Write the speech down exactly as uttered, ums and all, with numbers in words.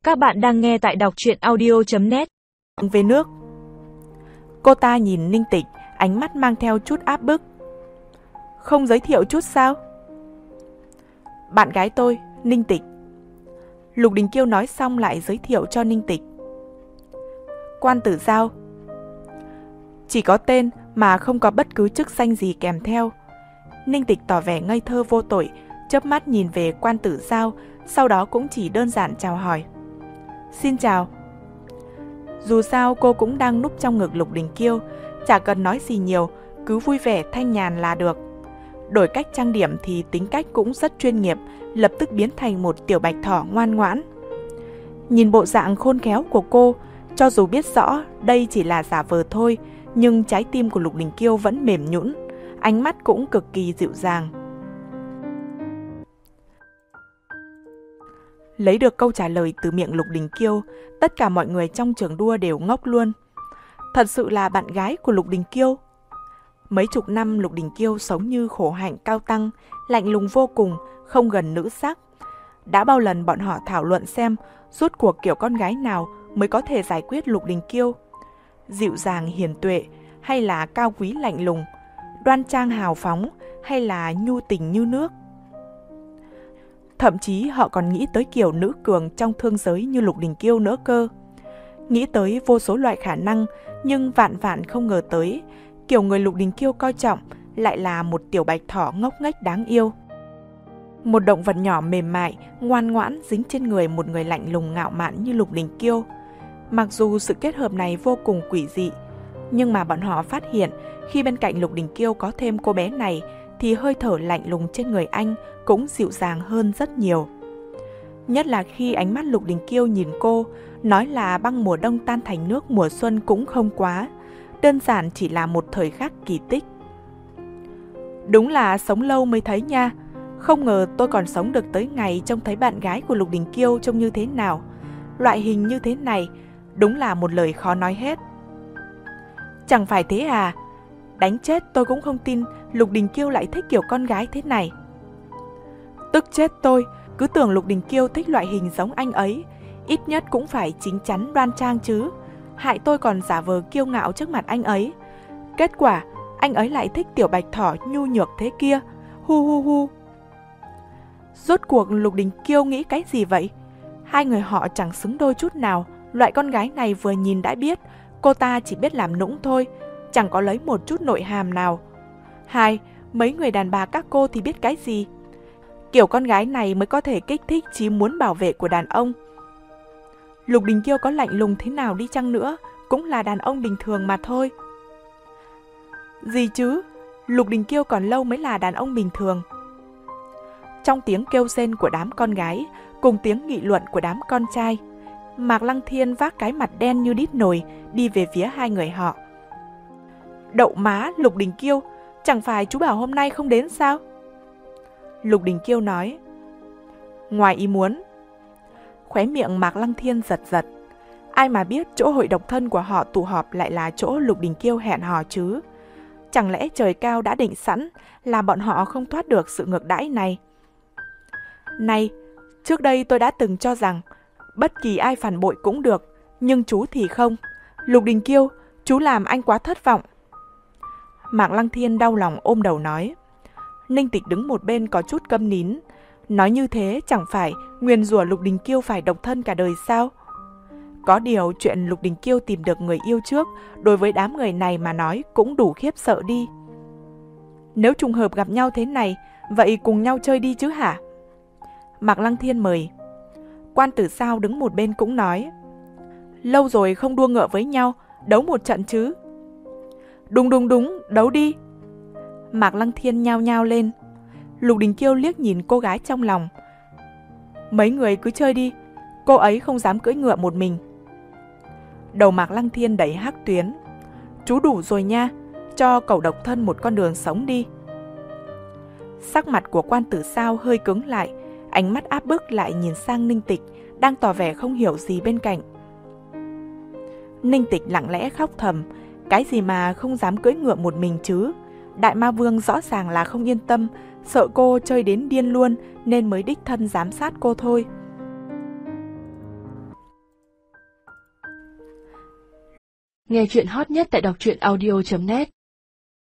Các bạn đang nghe tại đọc truyện audio chấm net. Về nước. Cô ta nhìn Ninh Tịch, ánh mắt mang theo chút áp bức. Không giới thiệu chút sao? Bạn gái tôi, Ninh Tịch. Lục Đình Kiêu nói xong lại giới thiệu cho Ninh Tịch. Quan Tử Giao. Chỉ có tên mà không có bất cứ chức danh gì kèm theo. Ninh Tịch tỏ vẻ ngây thơ vô tội, chớp mắt nhìn về Quan Tử Giao, sau đó cũng chỉ đơn giản chào hỏi. Xin chào. Dù sao cô cũng đang núp trong ngực Lục Đình Kiêu, chả cần nói gì nhiều, cứ vui vẻ thanh nhàn là được. Đổi cách trang điểm thì tính cách cũng rất chuyên nghiệp, lập tức biến thành một tiểu bạch thỏ ngoan ngoãn. Nhìn bộ dạng khôn khéo của cô, cho dù biết rõ đây chỉ là giả vờ thôi, nhưng trái tim của Lục Đình Kiêu vẫn mềm nhũn, ánh mắt cũng cực kỳ dịu dàng. Lấy được câu trả lời từ miệng Lục Đình Kiêu, tất cả mọi người trong trường đua đều ngốc luôn. Thật sự là bạn gái của Lục Đình Kiêu. Mấy chục năm Lục Đình Kiêu sống như khổ hạnh cao tăng, lạnh lùng vô cùng, không gần nữ sắc. Đã bao lần bọn họ thảo luận xem rốt cuộc kiểu con gái nào mới có thể giải quyết Lục Đình Kiêu. Dịu dàng hiền tuệ hay là cao quý lạnh lùng, đoan trang hào phóng hay là nhu tình như nước. Thậm chí họ còn nghĩ tới kiểu nữ cường trong thương giới như Lục Đình Kiêu nữa cơ. Nghĩ tới vô số loại khả năng, nhưng vạn vạn không ngờ tới, kiểu người Lục Đình Kiêu coi trọng lại là một tiểu bạch thỏ ngốc nghếch đáng yêu. Một động vật nhỏ mềm mại, ngoan ngoãn dính trên người một người lạnh lùng ngạo mạn như Lục Đình Kiêu. Mặc dù sự kết hợp này vô cùng quỷ dị, nhưng mà bọn họ phát hiện khi bên cạnh Lục Đình Kiêu có thêm cô bé này thì hơi thở lạnh lùng trên người anh cũng dịu dàng hơn rất nhiều. Nhất là khi ánh mắt Lục Đình Kiêu nhìn cô, nói là băng mùa đông tan thành nước mùa xuân cũng không quá, đơn giản chỉ là một thời khắc kỳ tích. Đúng là sống lâu mới thấy nha, không ngờ tôi còn sống được tới ngày trông thấy bạn gái của Lục Đình Kiêu trông như thế nào. Loại hình như thế này, đúng là một lời khó nói hết. Chẳng phải thế à? Đánh chết tôi cũng không tin Lục Đình Kiêu lại thích kiểu con gái thế này. Tức chết tôi, cứ tưởng Lục Đình Kiêu thích loại hình giống anh ấy, ít nhất cũng phải chín chắn đoan trang chứ. Hại tôi còn giả vờ kiêu ngạo trước mặt anh ấy. Kết quả, anh ấy lại thích tiểu bạch thỏ nhu nhược thế kia. Hu hu hu. Rốt cuộc Lục Đình Kiêu nghĩ cái gì vậy? Hai người họ chẳng xứng đôi chút nào. Loại con gái này vừa nhìn đã biết cô ta chỉ biết làm nũng thôi, chẳng có lấy một chút nội hàm nào. Hai, mấy người đàn bà các cô thì biết cái gì? Kiểu con gái này mới có thể kích thích chí muốn bảo vệ của đàn ông. Lục Đình Kiêu có lạnh lùng thế nào đi chăng nữa, cũng là đàn ông bình thường mà thôi. Gì chứ? Lục Đình Kiêu còn lâu mới là đàn ông bình thường. Trong tiếng kêu rên của đám con gái, cùng tiếng nghị luận của đám con trai, Mạc Lăng Thiên vác cái mặt đen như đít nồi đi về phía hai người họ. Đậu má, Lục Đình Kiêu, chẳng phải chú bảo hôm nay không đến sao? Lục Đình Kiêu nói. Ngoài ý muốn. Khóe miệng Mạc Lăng Thiên giật giật. Ai mà biết chỗ hội độc thân của họ tụ họp lại là chỗ Lục Đình Kiêu hẹn hò chứ? Chẳng lẽ trời cao đã định sẵn là bọn họ không thoát được sự ngược đãi này? Này, trước đây tôi đã từng cho rằng bất kỳ ai phản bội cũng được, nhưng chú thì không. Lục Đình Kiêu, chú làm anh quá thất vọng. Mạc Lăng Thiên đau lòng ôm đầu nói. Ninh Tịch đứng một bên có chút câm nín. Nói như thế chẳng phải nguyền rủa Lục Đình Kiêu phải độc thân cả đời sao? Có điều chuyện Lục Đình Kiêu tìm được người yêu trước, đối với đám người này mà nói cũng đủ khiếp sợ đi. Nếu trùng hợp gặp nhau thế này, vậy cùng nhau chơi đi chứ hả? Mạc Lăng Thiên mời. Quan Tử Giao đứng một bên cũng nói. Lâu rồi không đua ngựa với nhau, đấu một trận chứ? Đúng đúng đúng, đấu đi. Mạc Lăng Thiên nhao nhao lên. Lục Đình Kiêu liếc nhìn cô gái trong lòng. Mấy người cứ chơi đi, cô ấy không dám cưỡi ngựa một mình. Đầu Mạc Lăng Thiên đẩy hắc tuyến. Chú đủ rồi nha, cho cậu độc thân một con đường sống đi. Sắc mặt của Quan Tử Giao hơi cứng lại, ánh mắt áp bức lại nhìn sang Ninh Tịch, đang tỏ vẻ không hiểu gì bên cạnh. Ninh Tịch lặng lẽ khóc thầm. Cái gì mà không dám cưỡi ngựa một mình chứ? Đại Ma Vương rõ ràng là không yên tâm, sợ cô chơi đến điên luôn nên mới đích thân giám sát cô thôi. Nghe chuyện hot nhất tại đọc truyện audio chấm net.